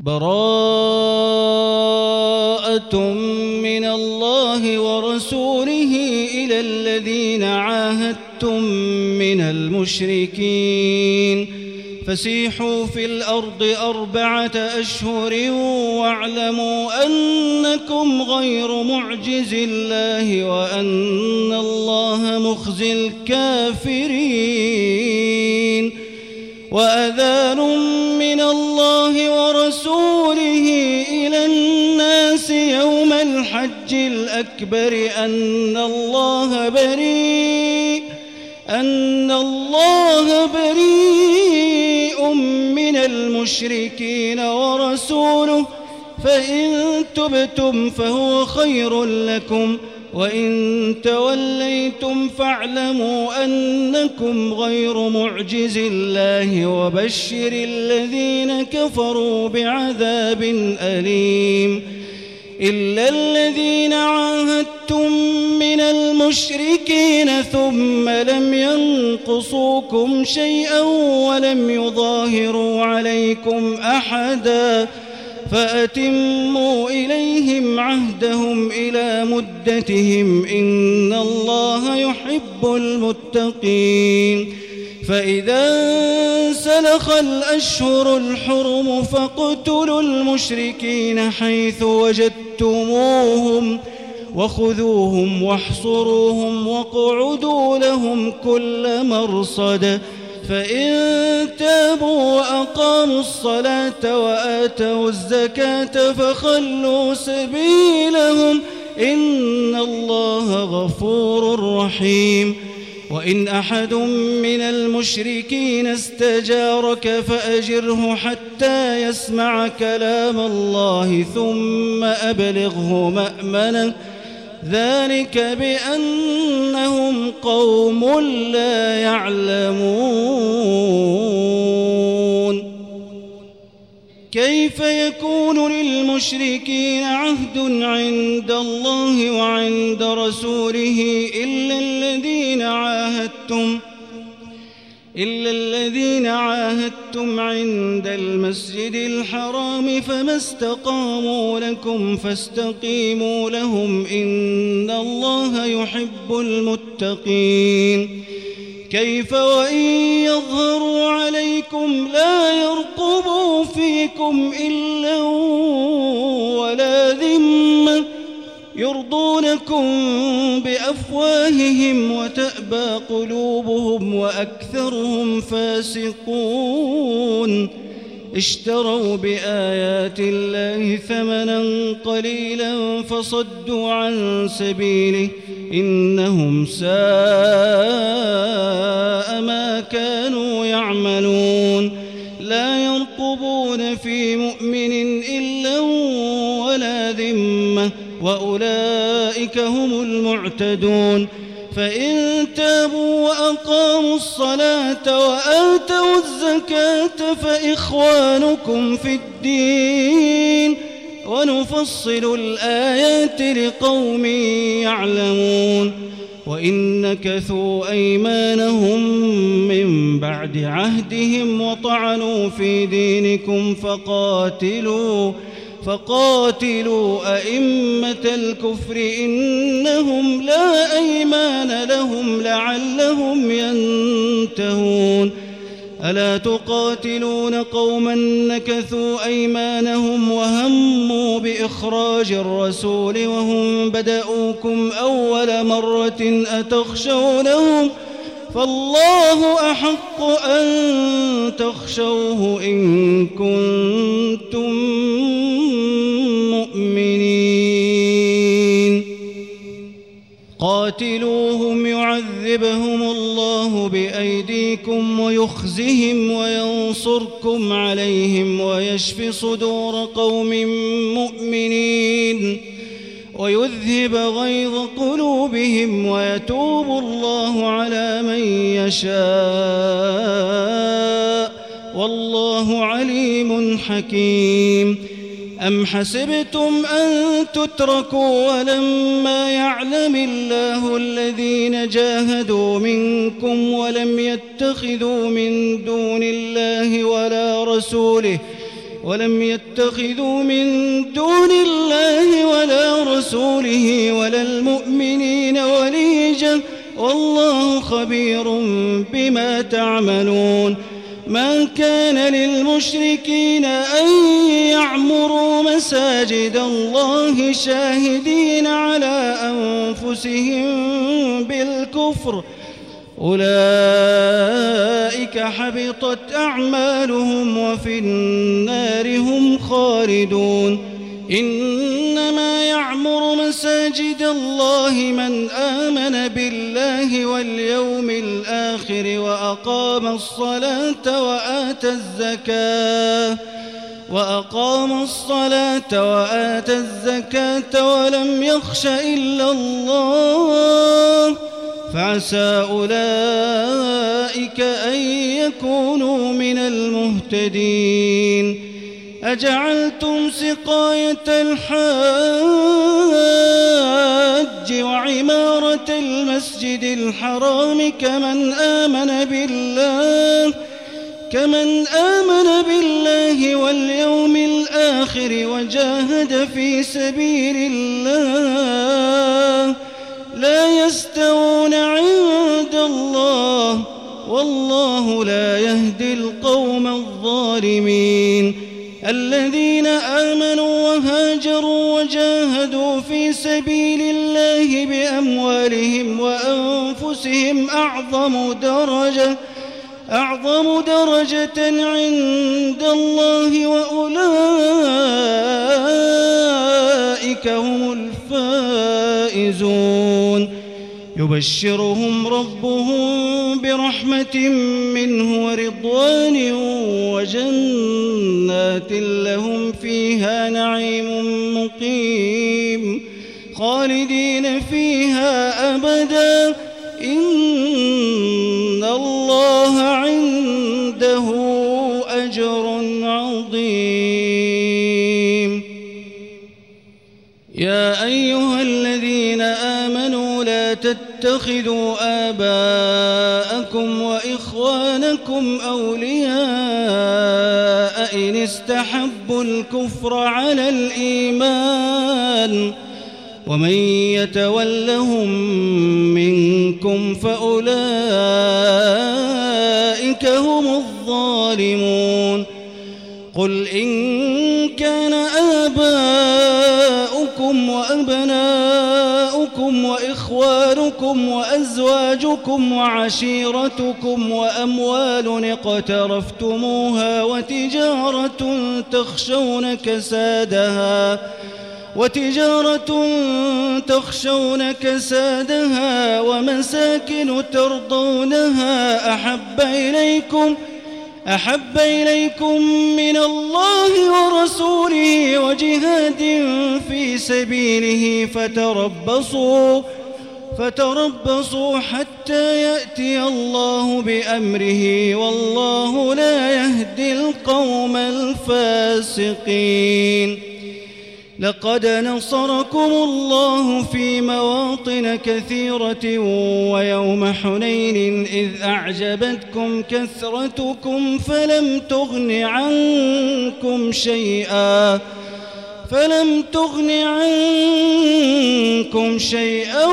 براءة من الله ورسوله إلى الذين عاهدتم من المشركين فسيحوا في الأرض 4 أشهر واعلموا أنكم غير معجز الله وأن الله مخزي الكافرين وأذان من الله ورسوله إلى الناس يوم الحج الأكبر أن الله بريء من المشركين ورسوله فإن تبتم فهو خير لكم وإن توليتم فاعلموا أنكم غير معجز الله وبشر الذين كفروا بعذاب أليم إلا الذين عاهدتم من المشركين ثم لم ينقصوكم شيئا ولم يظاهروا عليكم أحدا فأتموا إليهم عهدهم إلى مدتهم إن الله يحب المتقين فإذا سلخ الأشهر الحرم فاقتلوا المشركين حيث وجدتموهم وخذوهم واحصروهم واقعدوا لهم كل مرصد فإن تابوا وأقاموا الصلاة وآتوا الزكاة فخلوا سبيلهم إن الله غفور رحيم وإن أحد من المشركين استجارك فأجره حتى يسمع كلام الله ثم أبلغه مأمنه ذلك بأنهم قوم لا يعلمون كيف يكون للمشركين عهد عند الله وعند رسوله إلا الذين عاهدتم عند المسجد الحرام فما استقاموا لكم فاستقيموا لهم إن الله يحب المتقين كيف وإن يظهروا عليكم لا يرقبوا فيكم إلا ولا ذمة يرضونكم بأفواههم وتأبى قلوبهم وأكثرهم فاسقون اشتروا بآيات الله ثمنا قليلا فصدوا عن سبيله إنهم ساء ما كانوا يعملون لا يرقبون في مؤمن إلا ولا ذمة وأولئك هم المعتدون فإن تابوا وأقاموا الصلاة وآتوا الزكاة فإخوانكم في الدين ونفصل الآيات لقوم يعلمون وإن نكثوا أيمانهم من بعد عهدهم وطعنوا في دينكم فقاتلوا أئمة الكفر إنهم لا أيمان لهم لعلهم ينتهون ألا تقاتلون قوما نكثوا أيمانهم وهموا بإخراج الرسول وهم بدأوكم أول مرة أتخشونهم فالله أحق أن تخشوه إن كنتم مؤمنين قاتلوهم يعذبهم الله بأيديكم ويخزهم وينصركم عليهم ويشف صدور قوم مؤمنين ويذهب غيظ قلوبهم ويتوب الله على من يشاء والله عليم حكيم أم حسبتم أن تتركوا ولما يعلم الله الذين جاهدوا منكم ولم يتخذوا من دون الله ولا رسوله ولا المؤمنين وليجا والله خبير بما تعملون. ما كان للمشركين أن يعمروا مساجد الله شاهدين على أنفسهم بالكفر أولئك حبطت أعمالهم وفي النار هم خالدون. إنما يعمر مساجد الله من آمن بالله واليوم الآخر وأقام الصلاة وآتى الزكاة ولم يخش إلا الله فعسى أولئك أن يكونوا من المهتدين. أجعلتم سقاية الحاج وعمارة المسجد الحرام كمن آمن بالله واليوم الآخر وجاهد في سبيل الله لا يستوون عند الله والله لا يهدي القوم الظالمين. الذين آمنوا وهاجروا وجاهدوا في سبيل الله بأموالهم وأنفسهم أعظم درجة عند الله وأولئك هم الفائزون. يبشرهم ربهم برحمة منه ورضوان وجنات لهم فيها نعيم مقيم خالدين فيها أبدا إن الله عنده أجر عظيم. يا أيها الذين آمنوا لا تتخذوا آباءكم وإخوانكم أولياء إن استحبوا الكفر على الإيمان ومن يتولهم منكم فأولئك هم الظالمون. قل إن كان آباؤكم وأبناؤكم وإخوانكم وأزواجكم وعشيرتكم وأموال اقترفتموها وتجارة تخشون كسادها ومساكن ترضونها أحب إليكم من الله ورسوله وجهاد في سبيله فتربصوا حتى يأتي الله بأمره والله لا يهدي القوم الفاسقين. لقد نصركم الله في مواطن كثيرة ويوم حنين إذ أعجبتكم كثرتكم فلم تغن عنكم شيئا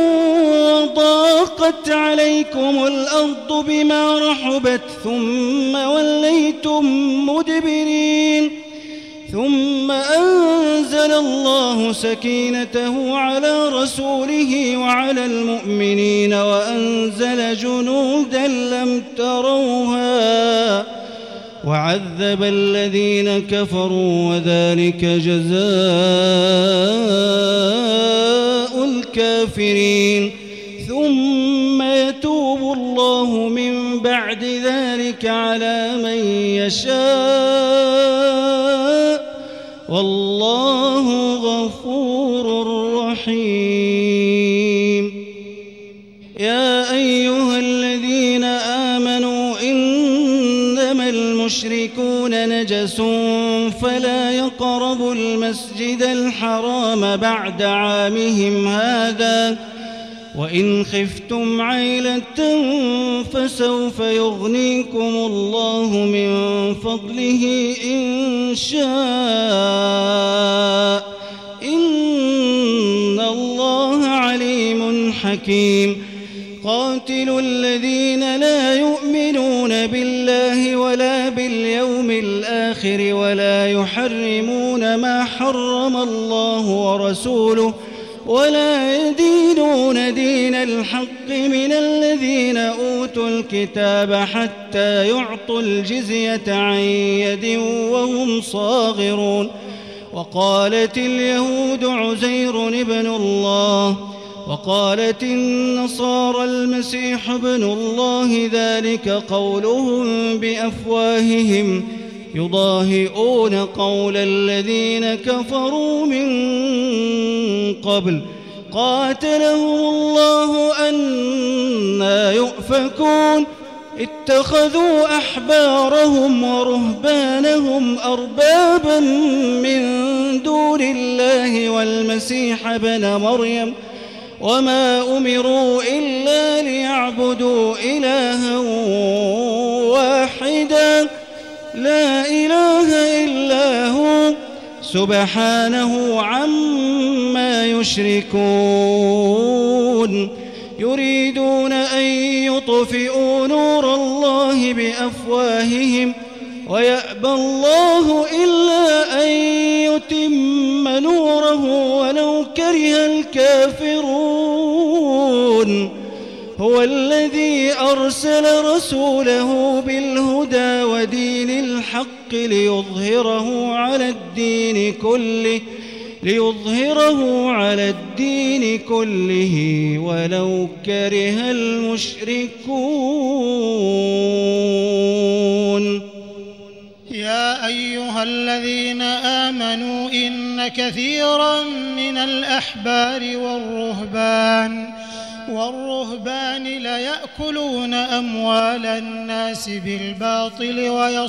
وضاقت عليكم الأرض بما رحبت ثم وليتم مدبرين ثم أنزل الله سكينته على رسوله وعلى المؤمنين وأنزل جنودا لم تروها وعذب الذين كفروا وذلك جزاء الكافرين. ثم يتوب الله من بعد ذلك على من يشاء والله غفور رحيم. يا أيها الذين آمنوا إنما المشركون نجس فلا يقربوا المسجد الحرام بعد عامهم هذا وإن خفتم عيلة فسوف يغنيكم الله من فضله إن شاء إن الله عليم حكيم قاتلوا الذين لا يؤمنون بالله ولا باليوم الآخر ولا يحرمون ما حرم الله ورسوله ولا يدينون دين الحق من الذين أوتوا الكتاب حتى يعطوا الجزية عن يد وهم صاغرون وقالت اليهود عزير ابن الله وقالت النصارى المسيح ابن الله ذلك قولهم بأفواههم يضاهئون قول الذين كفروا من قبل قاتلهم الله أنى يؤفكون اتخذوا أحبارهم ورهبانهم أربابا من دون الله والمسيح ابن مريم وما أمروا إلا ليعبدوا إلها واحدا لا إله إلا هو سبحانه عما يشركون يريدون أن يطفئوا نور الله بأفواههم ويأبى الله إلا أن يتم نوره ولو كره الكافرون هو الذي أرسل رسوله بالهدى ودين الحق ليظهره على الدين كله ولو كره المشركون يا أيها الذين آمنوا إن كثيرا من الأحبار والرهبان ليأكلون أموال الناس بالباطل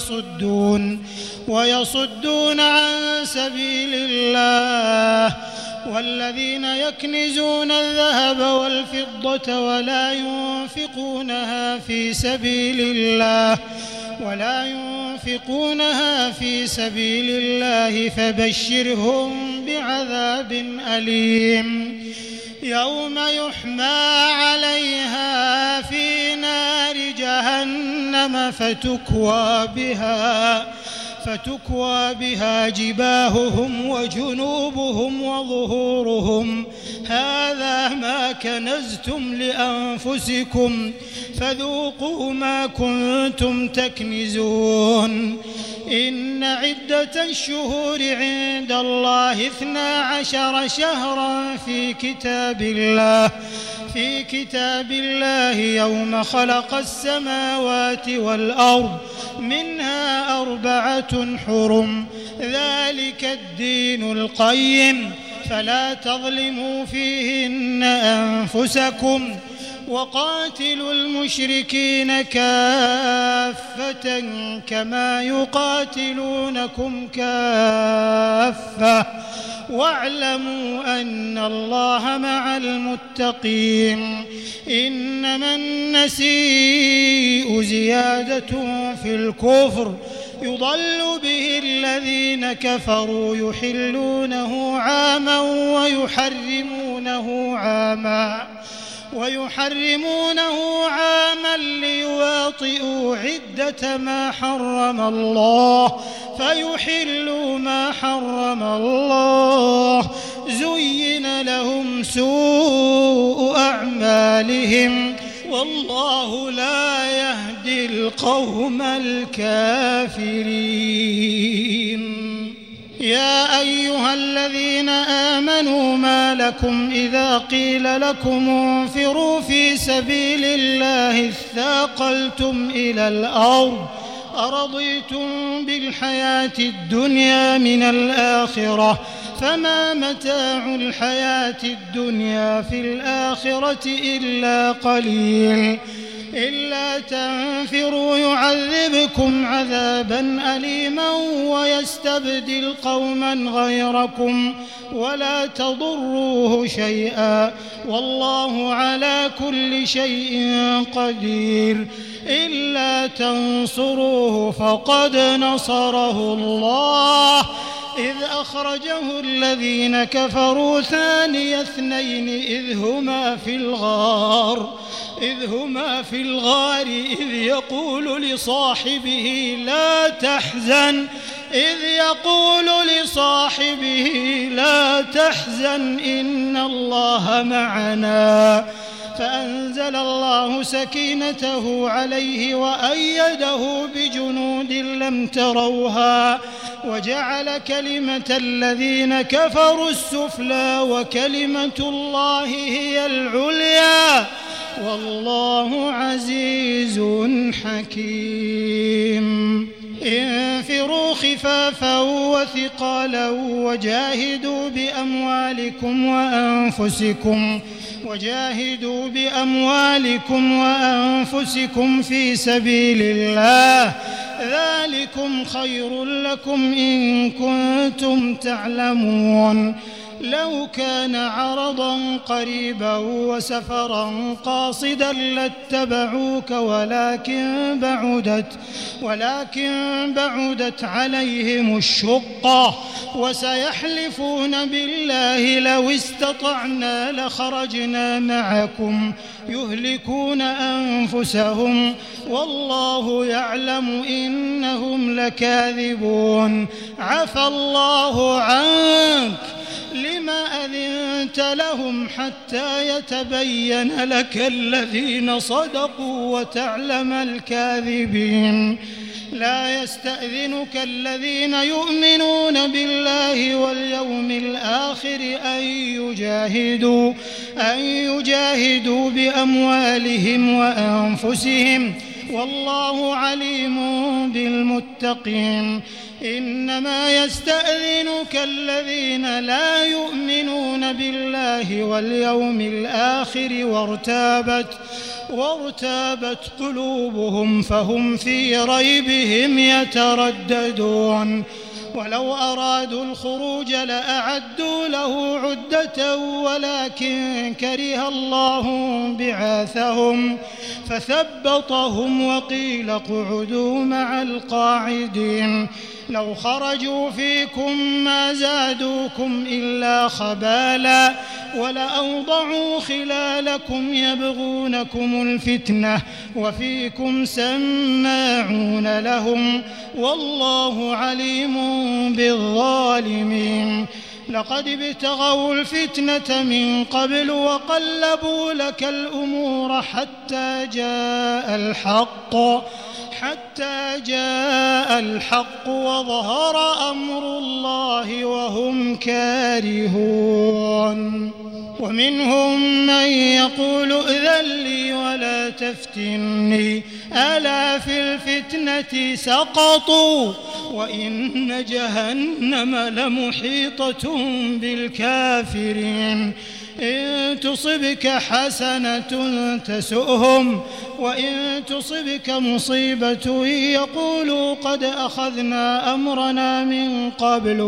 ويصدون عن سبيل الله والذين يكنزون الذهب والفضة ولا ينفقونها في سبيل الله فبشرهم بعذاب أليم يوم يحمى عليها في نار جهنم فتكوى بها جباههم وجنوبهم وظهورهم هذا ما كنزتم لأنفسكم فذوقوا ما كنتم تكنزون إن عدة الشهور عند الله 12 شهرا في كتاب الله يوم خلق السماوات والأرض منها 4 حرم ذلك الدين القيم فلا تظلموا فيهن أنفسكم وقاتلوا المشركين كافة كما يقاتلونكم كافة واعلموا أن الله مع المتقين إنما النسيء زيادة في الكفر يضل به الذين كفروا يحلونه عاما ويحرمونه عاما ليواطئوا عدة ما حرم الله فيحلوا ما حرم الله زين لهم سوء أعمالهم والله لا يهدي القوم الكافرين يا أيها الذين آمنوا ما لكم إذا قيل لكم انفروا في سبيل الله اثاقلتم إلى الأرض أرضيتم بالحياة الدنيا من الآخرة فما متاع الحياة الدنيا في الآخرة إلا قليل إلا تنفروا يعذبكم عذابا أليما ويستبدل قوما غيركم ولا تضروه شيئا والله على كل شيء قدير. إلا تنصروه فقد نصره الله إذ أخرجه الذين كفروا ثاني اثنين إذ هما في الغار إذ يقول لصاحبه لا تحزن إن الله معنا فأنزل الله سكينته عليه وأيده بجنود لم تروها وجعل كلمة الذين كفروا السفلى وكلمة الله هي العليا والله عزيز حكيم. انفروا خفافا وثقالا وجاهدوا بأموالكم وأنفسكم في سبيل الله ذلكم خير لكم إن كنتم تعلمون. لو كان عرضا قريبا وسفرا قاصدا لاتبعوك ولكن بعدت عليهم الشقة وسيحلفون بالله لو استطعنا لخرجنا معكم يهلكون أنفسهم والله يعلم إنهم لكاذبون. عفى الله عنك لما أذنت لهم حتى يتبين لك الذين صدقوا وتعلم الكاذبين. لا يستأذنك الذين يؤمنون بالله واليوم الآخر أن يجاهدوا بأموالهم وأنفسهم والله عليم بالمتقين. إنما يستأذنك الذين لا يؤمنون بالله واليوم الآخر وارتابت قلوبهم فهم في ريبهم يترددون. ولو أرادوا الخروج لأعدوا له عدة ولكن كره الله بعاثهم فثبطهم وقيل اقعدوا مع القاعدين. لو خرجوا فيكم ما زادوكم إلا خبالا ولأوضعوا خلالكم يبغونكم الفتنة وفيكم سماعون لهم والله عليم بالظالمين. لقد ابتغوا الفتنة من قبل وقلبوا لك الأمور حتى جاء الحق وظهر أمر الله وهم كارهون. ومنهم من يقول ائذن لي ولا تفتني ألا في الفتنة سقطوا وإن جهنم لمحيطة بالكافرين. إن تصبك حسنة تسؤهم وإن تصبك مصيبة يقولوا قد أخذنا أمرنا من قبل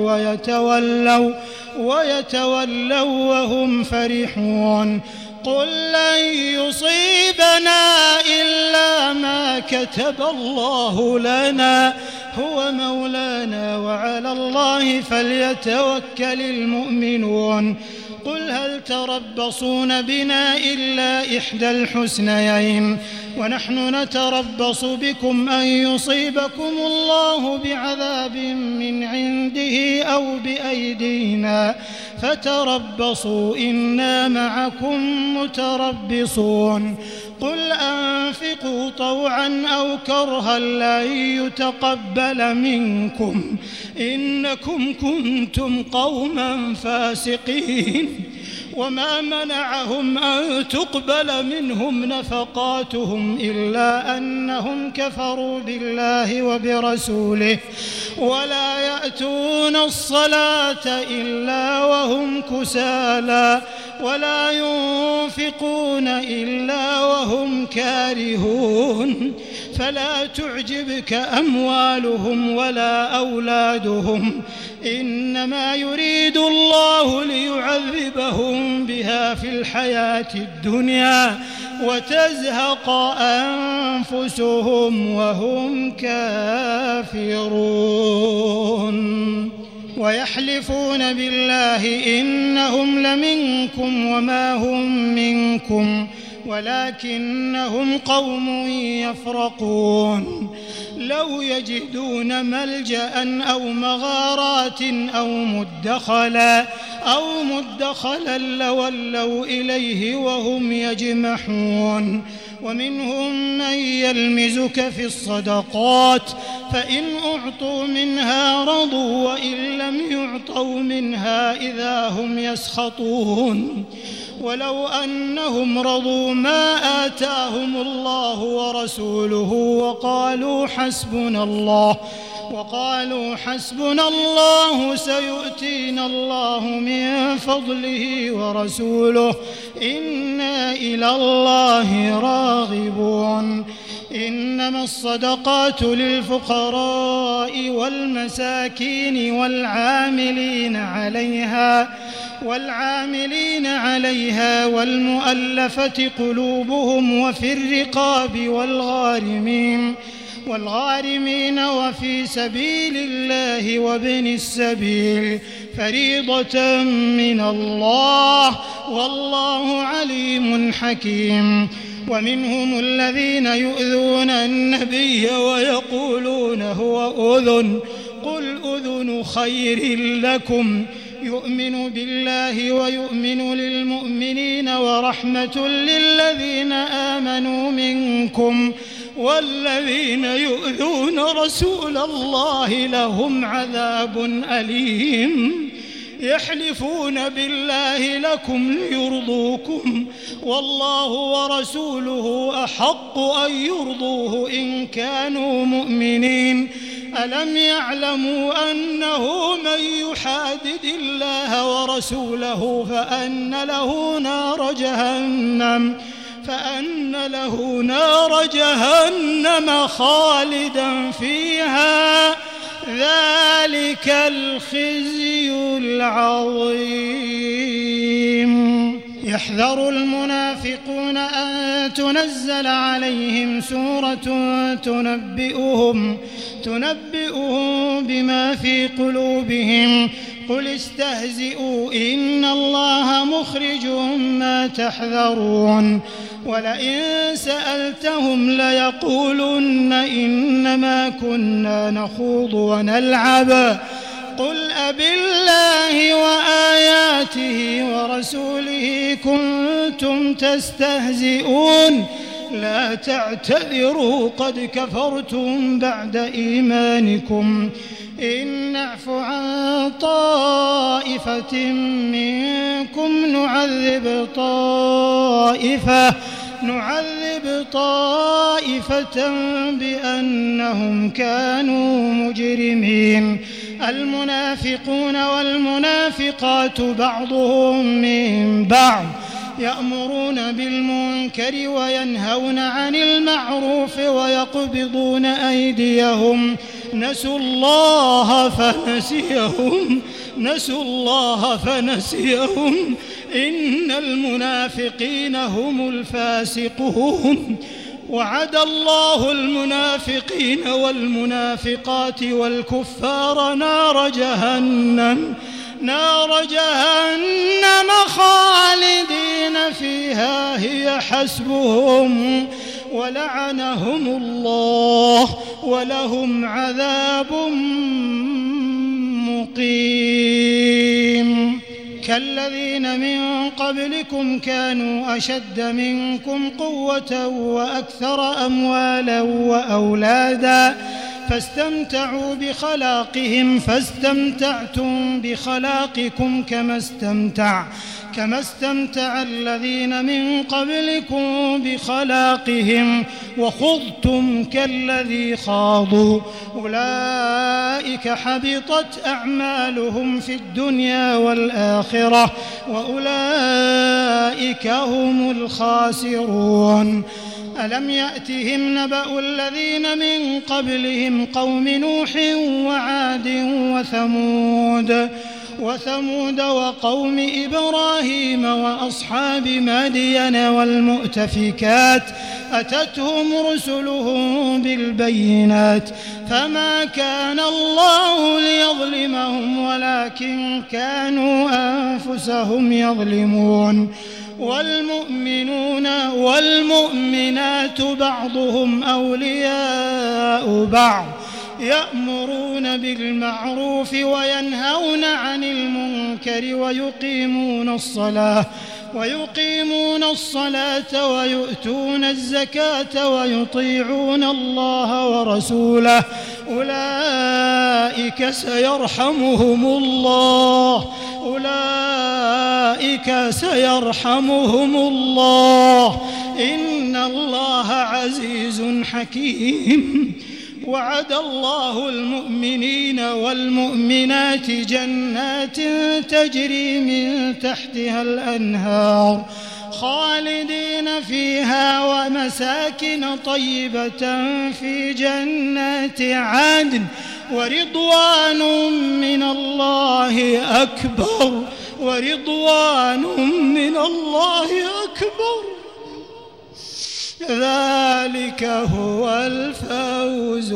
ويتولوا وهم فرحون. قل لن يصيبنا إلا ما كتب الله لنا هو مولانا وعلى الله فليتوكل المؤمنون. قل هل تربصون بنا إلا إحدى الحسنيين ونحن نتربص بكم أن يصيبكم الله بعذاب من عنده أو بأيدينا فتربصوا إنا معكم متربصون. قل أنفقوا طوعا أو كرها لن يتقبل منكم إنكم كنتم قوما فاسقين. وما منعهم أن تقبل منهم نفقاتهم إلا أنهم كفروا بالله وبرسوله ولا يأتون الصلاة إلا وهم كسالى ولا ينفقون إلا وهم كارهون فلا تعجبك أموالهم ولا أولادهم إنما يريد الله ليعذبهم بها في الحياة الدنيا وتزهق أنفسهم وهم كافرون ويحلفون بالله إنهم لمنكم وما هم منكم ولكنهم قوم يفرقون لو يجدون ملجأ أو مغارات أو مدخلا لولوا إليه وهم يجمحون ومنهم من يلمزك في الصدقات فإن أعطوا منها رضوا وإن لم يعطوا منها إذا هم يسخطون ولو أنهم رضوا ما آتاهم الله ورسوله وقالوا حسبنا الله سيؤتينا الله من فضله ورسوله إنا إلى الله راغبون إنما الصدقات للفقراء والمساكين والعاملين عليها والمؤلفة قلوبهم وفي الرقاب والغارمين وفي سبيل الله وابن السبيل فريضة من الله والله عليم حكيم ومنهم الذين يؤذون النبي ويقولون هو أذن قل أذن خير لكم يؤمن بالله ويؤمن للمؤمنين ورحمة للذين آمنوا منكم والذين يؤذون رسول الله لهم عذاب أليم يحلفون بالله لكم ليرضوكم والله ورسوله أحق أن يرضوه إن كانوا مؤمنين ألم يعلموا أنه من يحادد الله ورسوله فأن له نار جهنم خالدا فيها ذلك الخزي العظيم يحذر المنافقون أن تنزل عليهم سورة تنبئهم بما في قلوبهم قل استهزئوا إن الله مخرج ما تحذرون ولئن سألتهم ليقولن إنما كنا نخوض ونلعب قل أبالله وآياته ورسوله كنتم تستهزئون لا تعتذروا قد كفرتم بعد إيمانكم إن نعف عن طائفة منكم نعذب طائفة بأنهم كانوا مجرمين المنافقون والمنافقات بعضهم من بعض يأمرون بالمنكر وينهون عن المعروف ويقبضون أيديهم نسوا الله فنسيهم إن المنافقين هم الفاسقون وعد الله المنافقين والمنافقات والكفار نار جهنم خالدين فيها هي حسبهم ولعنهم الله ولهم عذاب مقيم كالذين من قبلكم كانوا أشد منكم قوة وأكثر أموالا وأولادا فاستمتعوا بخلاقهم فاستمتعتم بخلاقكم كما استمتع الذين من قبلكم بخلاقهم وخضتم كالذي خاضوا أولئك حبطت أعمالهم في الدنيا والآخرة وأولئك هم الخاسرون. ألم يأتهم نبأ الذين من قبلهم قوم نوح وعاد وثمود وقوم إبراهيم وأصحاب مدين والمؤتفكات أتتهم رسلهم بالبينات فما كان الله ليظلمهم ولكن كانوا أنفسهم يظلمون. والمؤمنون والمؤمنات بعضهم أولياء بعض يأمرون بالمعروف وينهون عن المنكر ويقيمون الصلاة ويؤتون الزكاة ويطيعون الله ورسوله أولئك سيرحمهم الله إن الله عزيز حكيم. وعد الله المؤمنين والمؤمنات جنات تجري من تحتها الأنهار خالدين فيها ومساكن طيبة في جنات عدن ورضوان من الله أكبر ذلك هو الفوز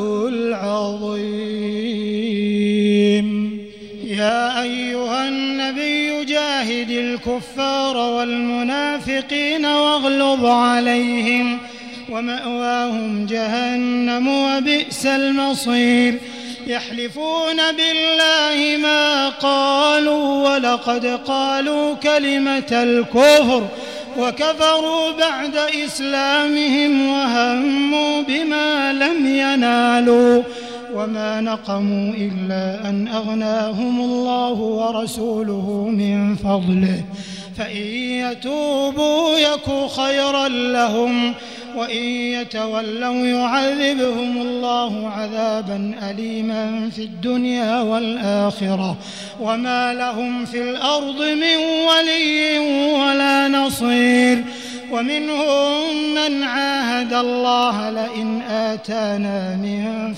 العظيم. يا أيها النبي جاهد الكفار والمنافقين واغلظ عليهم ومأواهم جهنم وبئس المصير. يحلفون بالله ما قالوا ولقد قالوا كلمة الكفر وكفروا بعد إسلامهم وهموا بما لم ينالوا وما نقموا إلا أن أغناهم الله ورسوله من فضله فإن يتوبوا يك خيرا لهم وإن يتولوا يعذبهم الله عذابا أليما في الدنيا والآخرة وما لهم في الأرض من ولي ولا نصير. ومنهم من عاهد الله لئن آتانا من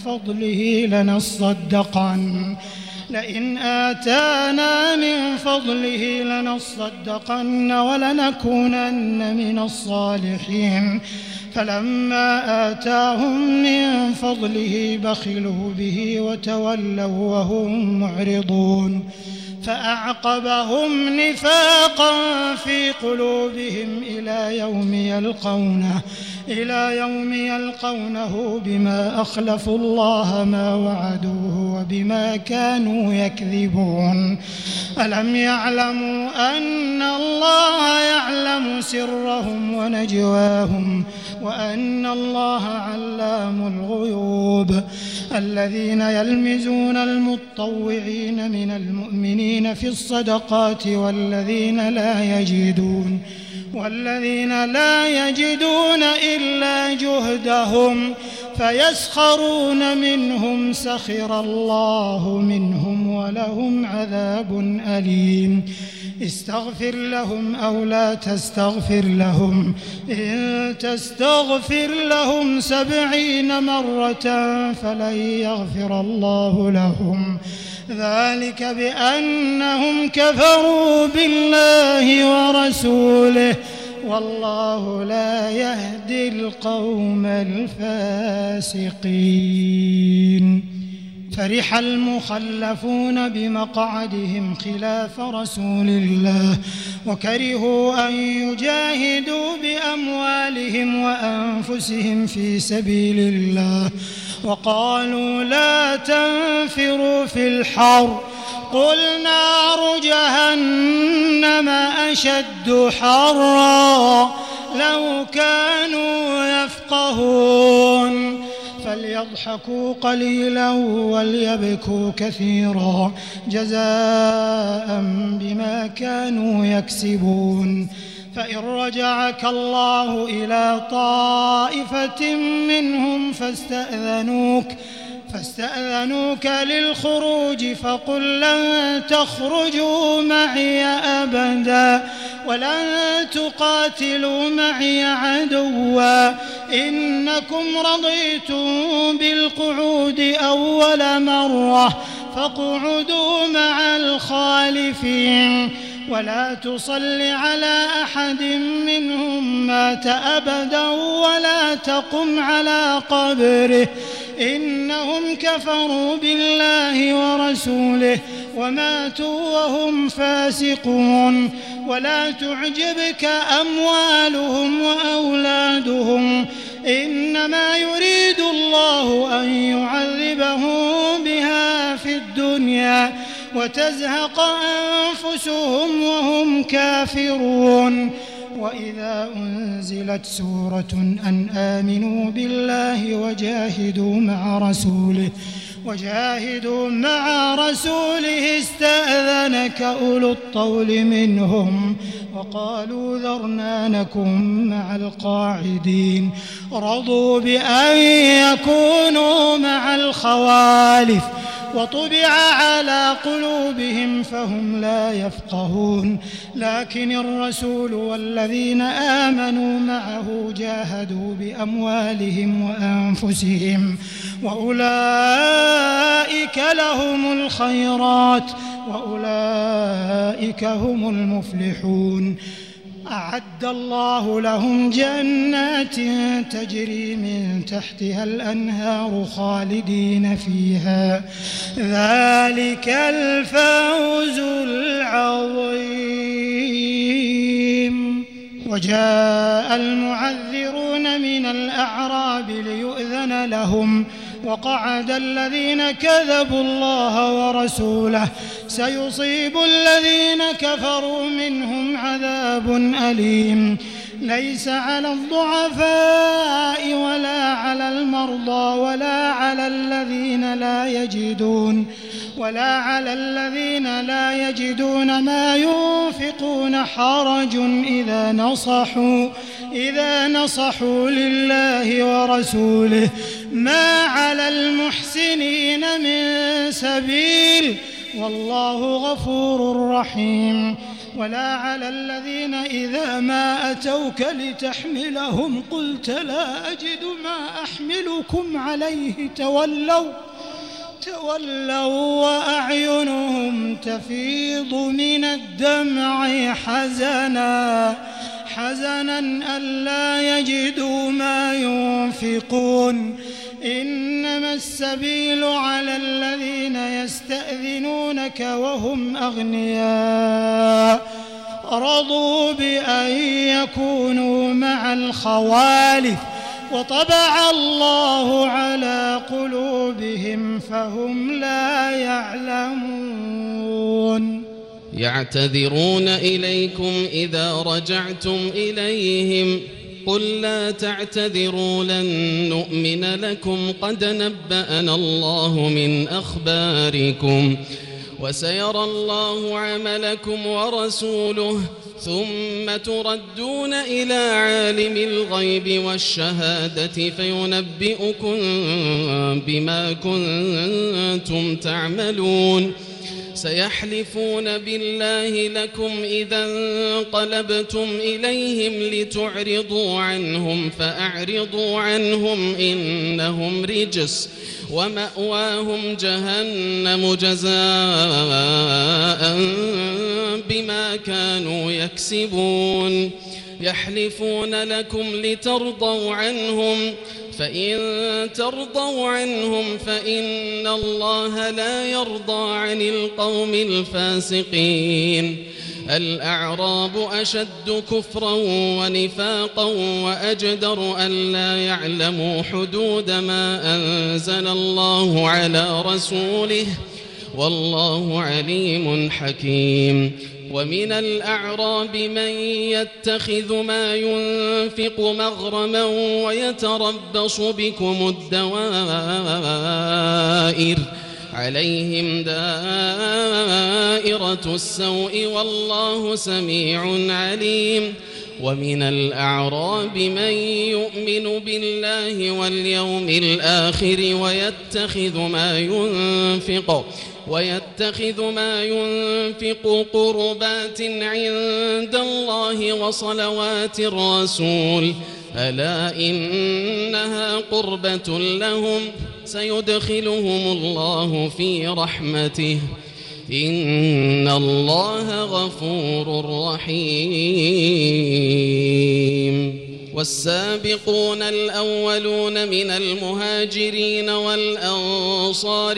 فضله لنصدقن ولنكونن من الصالحين فلما آتاهم من فضله بخلوا به وتولوا وهم معرضون فأعقبهم نفاقا في قلوبهم إلى يوم يلقونه بما أخلفوا الله ما وعدوه وبما كانوا يكذبون. ألم يعلموا أن الله يعلم سرهم ونجواهم وأن الله علام الغيوب. الذين يلمزون المطوعين من المؤمنين في الصدقات والذين لا يجدون إلا جهدهم فيسخرون منهم سخر الله منهم ولهم عذاب أليم. استغفر لهم أو لا تستغفر لهم إن تستغفر لهم 70 مرة فلن يغفر الله لهم ذلك بأنهم كفروا بالله ورسوله والله لا يهدي القوم الفاسقين. فرح المخلفون بمقعدهم خلاف رسول الله وكرهوا أن يجاهدوا بأموالهم وأنفسهم في سبيل الله وقالوا لا تنفروا في الحر قل نار جهنم أشد حرا لو كانوا يفقهون. فليضحكوا قليلا وليبكوا كثيرا جزاء بما كانوا يكسبون. فإن رجعك الله إلى طائفة منهم فاستأذنوك للخروج فقل لن تخرجوا معي أبدا ولن تقاتلوا معي عدوا إنكم رضيتم بالقعود أول مرة فاقعدوا مع الخالفين ولا تصل على أحد منهم مات أبدا ولا تقم على قبره إنهم كفروا بالله ورسوله وماتوا وهم فاسقون. ولا تعجبك أموالهم وأولادهم إنما يريد الله أن يعذبهم بها في الدنيا وتزهق أنفسهم وهم كافرون. وإذا أنزلت سورة أن آمنوا بالله وجاهدوا مع رسوله استأذنك أولو الطول منهم وقالوا ذرنا نكن مع القاعدين رضوا بأن يكونوا مع الخوالف وطبع على قلوبهم فهم لا يفقهون. لكن الرسول والذين آمنوا معه جاهدوا بأموالهم وأنفسهم وأولئك لهم الخيرات وأولئك هم المفلحون. أعد الله لهم جنات تجري من تحتها الأنهار خالدين فيها ذلك الفوز العظيم. وجاء المعذرون من الأعراب ليؤذن لهم وقعد الذين كذبوا الله ورسوله سيصيب الذين كفروا منهم عذاب أليم. ليس على الضعفاء ولا على المرضى ولا على الذين لا يجدون ما ينفقون حرج إذا نصحوا لله ورسوله ما على المحسنين من سبيل والله غفور رحيم. ولا على الذين إذا ما أتوك لتحملهم قلت لا أجد ما أحملكم عليه تولوا وأعينهم تفيض من الدمع حزنا ألا يجدوا ما ينفقون. إنما السبيل على الذين يستأذنونك وهم أغنياء رضوا بأن يكونوا مع الخوالف وطبع الله على قلوبهم فهم لا يعلمون. يعتذرون إليكم إذا رجعتم إليهم قل لا تعتذروا لن نؤمن لكم قد نبأنا الله من أخباركم وسيرى الله عملكم ورسوله ثم تردون إلى عالم الغيب والشهادة فينبئكم بما كنتم تعملون. سيحلفون بالله لكم إذا انقلبتم إليهم لتعرضوا عنهم فأعرضوا عنهم إنهم رجس ومأواهم جهنم جزاء بما كانوا يكسبون. يحلفون لكم لترضوا عنهم فإن ترضوا عنهم فإن الله لا يرضى عن القوم الفاسقين. الأعراب أشد كفرا ونفاقا وأجدر أن لا يعلموا حدود ما أنزل الله على رسوله والله عليم حكيم. ومن الأعراب من يتخذ ما ينفق مغرما ويتربص بكم الدوائر عليهم دائرة السوء والله سميع عليم. ومن الأعراب من يؤمن بالله واليوم الآخر ويتخذ ما ينفق قربات عند الله وصلوات الرسول ألا إنها قربة لهم سيدخلهم الله في رحمته إن الله غفور رحيم. والسابقون الأولون من المهاجرين والأنصار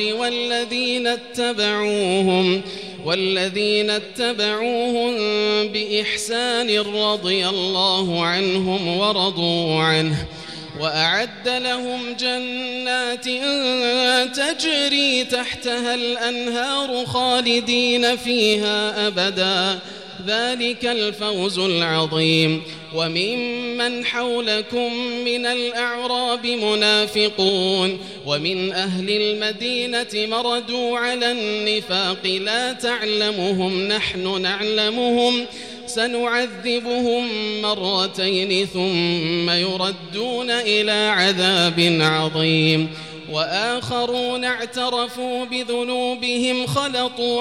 والذين اتبعوهم بإحسان رضي الله عنهم ورضوا عنه وأعد لهم جنات تجري تحتها الأنهار خالدين فيها أبدا ذلك الفوز العظيم. وممن حولكم من الأعراب منافقون ومن أهل المدينة مردوا على النفاق لا تعلمهم نحن نعلمهم سنعذبهم مرتين ثم يردون إلى عذاب عظيم. وآخرون اعترفوا بذنوبهم خلطوا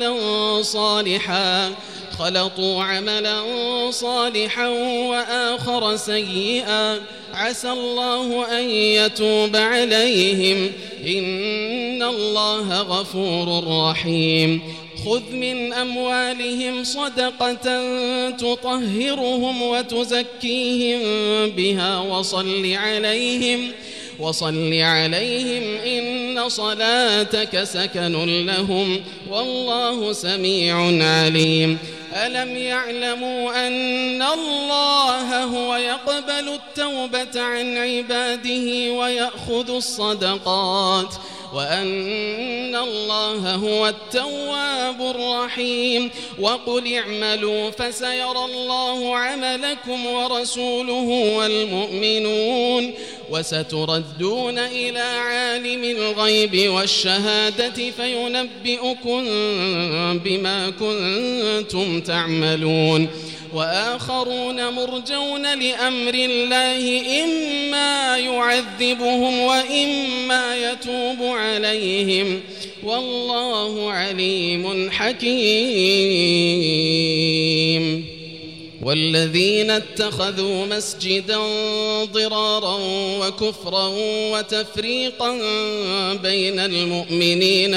عملا صالحا وآخر سيئا عسى الله أن يتوب عليهم إن الله غفور رحيم. خذ من أموالهم صدقة تطهرهم وتزكيهم بها وصل عليهم إن صلاتك سكن لهم والله سميع عليم. ألم يعلموا أن الله هو يقبل التوبة عن عباده ويأخذ الصدقات وأن الله هو التواب الرحيم. وقل اعملوا فسيرى الله عملكم ورسوله والمؤمنون وستردون إلى عالم الغيب والشهادة فينبئكم بما كنتم تعملون. وآخرون مرجون لأمر الله إما يعذبهم وإما يتوب عليهم والله عليم حكيم. والذين اتخذوا مسجدا ضرارا وكفرا وتفريقا بين المؤمنين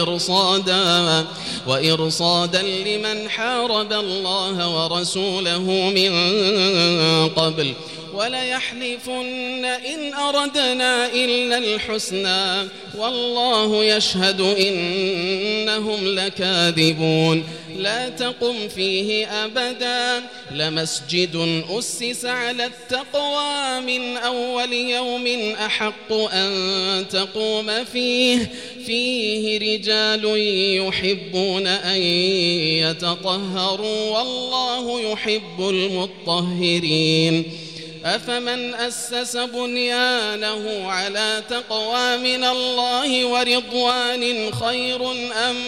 وإرصادا لمن حارب الله ورسوله من قبل وليحلفن إن أردنا إلا الحسنى والله يشهد إنهم لكاذبون. لا تقم فيه أبدا لمسجد أسس على التقوى من أول يوم أحق أن تقوم فيه رجال يحبون أن يتطهروا والله يحب المطهرين. أفمن أسس بنيانه على تقوى من الله ورضوان خير أم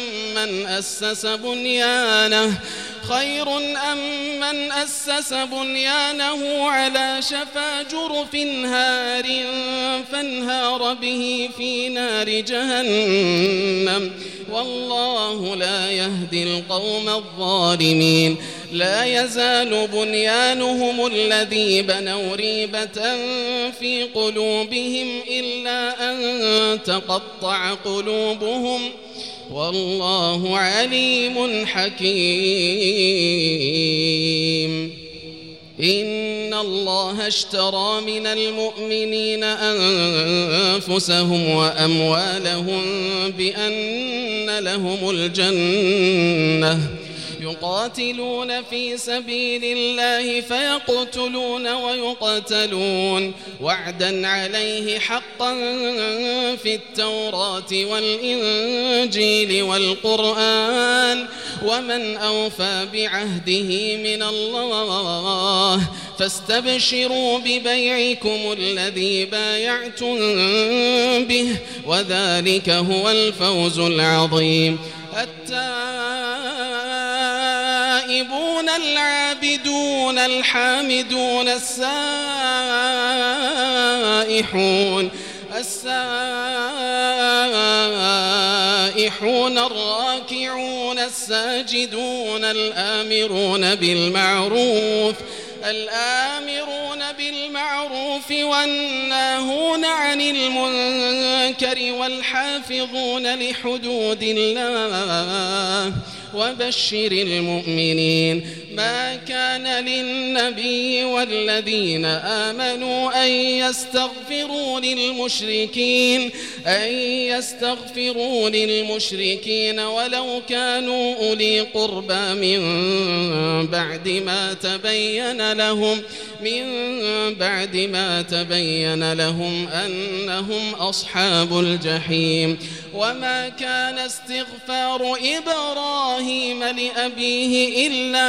من أسس بنيانه على شفا جرف هار فانهار به في نار جهنم والله لا يهدي القوم الظالمين. لا يزال بنيانهم الذي بنوا ريبة في قلوبهم إلا أن تقطع قلوبهم والله عليم حكيم. إن الله اشترى من المؤمنين أنفسهم وأموالهم بأن لهم الجنة يقاتلون في سبيل الله فيقتلون ويقتلون وعدا عليه حقا في التوراة والإنجيل والقرآن ومن أوفى بعهده من الله فاستبشروا ببيعكم الذي بايعتم به وذلك هو الفوز العظيم. التائبون العابدون الحامدون السائحون الراكعون الساجدون الآمرون بالمعروف والناهون عن المنكر والحافظون لحدود الله وبشر المؤمنين. ما كان للنبي والذين آمنوا أن يستغفروا للمشركين ولو كانوا أولي قربى من بعد ما تبين لهم أنهم أصحاب الجحيم. وما كان استغفار إبراهيم لأبيه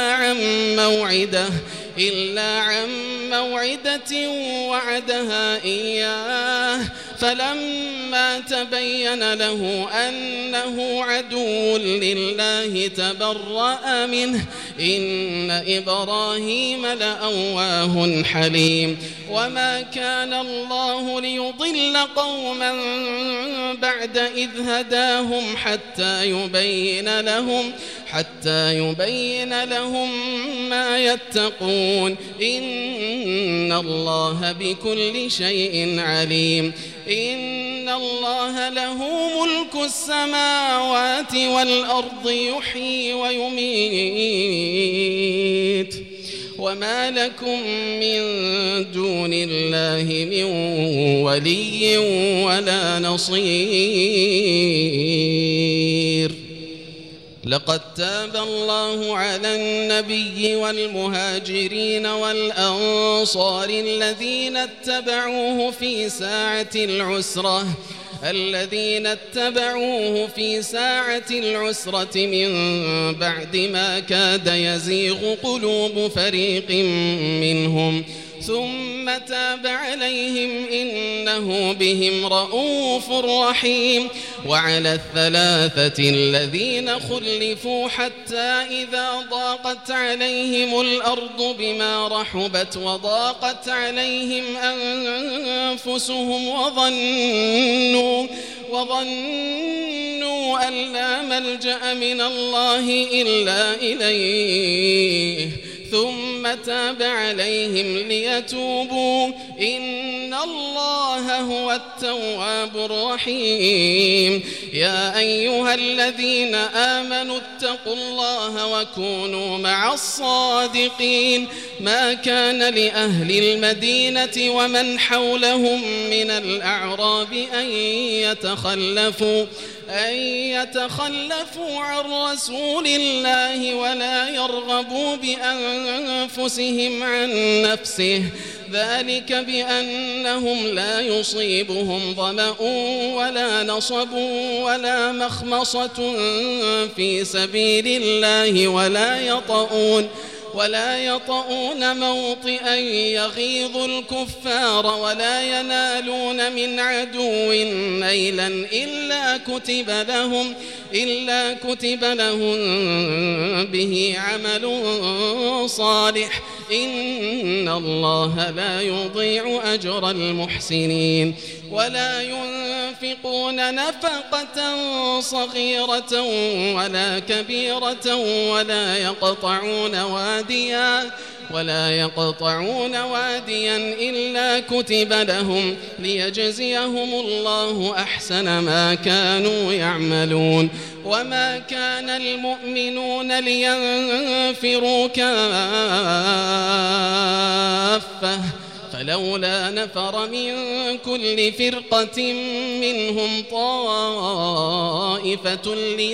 إلا عن موعدة وعدها إياه فلما تبين له أنه عدو لله تبرأ منه إن إبراهيم لأواه حليم. وما كان الله ليضل قوما بعد إذ هداهم حتى يبين لهم ما يتقون إن الله بكل شيء عليم. إن الله له ملك السماوات والأرض يحيي ويميت وما لكم من دون الله من ولي ولا نصير. لقد تاب الله على النبي والمهاجرين والأنصار الذين اتبعوه في ساعة العسرة من بعد ما كاد يزيغ قلوب فريق منهم ثم تاب عليهم إنه بهم رؤوف رحيم. وعلى الثلاثة الذين خلفوا حتى إذا ضاقت عليهم الأرض بما رحبت وضاقت عليهم أنفسهم وظنوا أن لا ملجأ من الله إلا إليه ثم تاب عليهم ليتوبوا إن الله هو التواب الرحيم. يا أيها الذين آمنوا اتقوا الله وكونوا مع الصادقين. ما كان لأهل المدينة ومن حولهم من الأعراب أن يتخلفوا عن رسول الله ولا يرغبوا بأنفسهم عن نفسه ذلك بأنهم لا يصيبهم ظمأ ولا نصب ولا مخمصة في سبيل الله ولا يطؤون موطئا يغيظ الكفار ولا ينالون من عدو نيلا إلا كتب لهم به عمل صالح إن الله لا يضيع أجر المحسنين. ولا ينفقون نفقة صغيرة ولا كبيرة ولا يقطعون واديا إلا كتب لهم ليجزيهم الله أحسن ما كانوا يعملون. وما كان المؤمنون لينفروا كافة فلولا نفر من كل فرقة منهم طائفة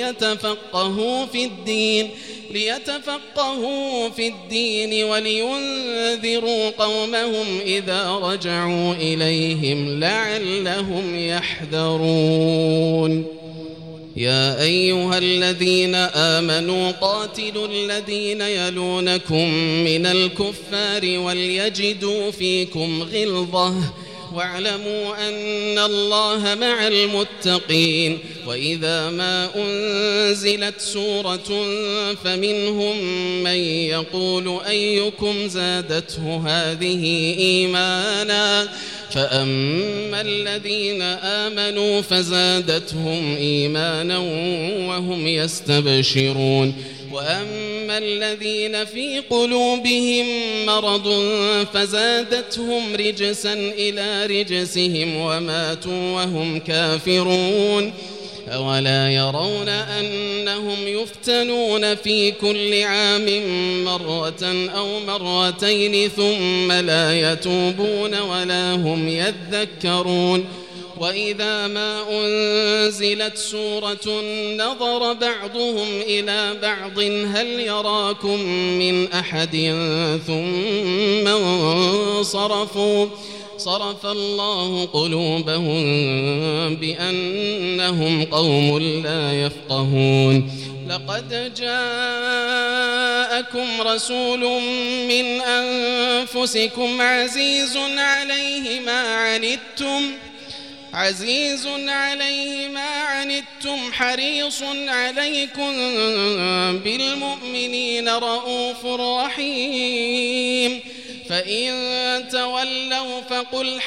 ليتفقهوا في الدين ولينذروا قومهم إذا رجعوا إليهم لعلهم يحذرون. يا أيها الذين آمنوا قاتلوا الذين يلونكم من الكفار وليجدوا فيكم غلظة واعلموا أن الله مع المتقين. وإذا ما أنزلت سورة فمنهم من يقول أيكم زادته هذه إيمانا فأما الذين آمنوا فزادتهم إيمانا وهم يستبشرون وأما الذين في قلوبهم مرض فزادتهم رجسا إلى رجسهم وماتوا وهم كافرون. أولا يرون أنهم يفتنون في كل عام مرة أو مرتين ثم لا يتوبون ولا هم يذكرون. وإذا ما أنزلت سورة نظر بعضهم إلى بعض هل يراكم من أحد ثم انصرفوا صرف الله قلوبهم بأنهم قوم لا يفقهون. لقد جاءكم رسول من أنفسكم عزيز عليه ما عنتم حريص عليكم بالمؤمنين رؤوف رحيم. فإن تولوا فقل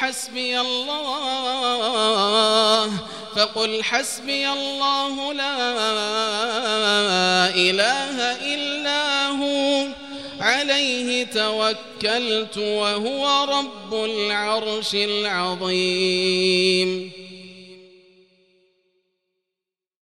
حسبي الله لا إله إلا هو عليه توكلت وهو رب العرش العظيم.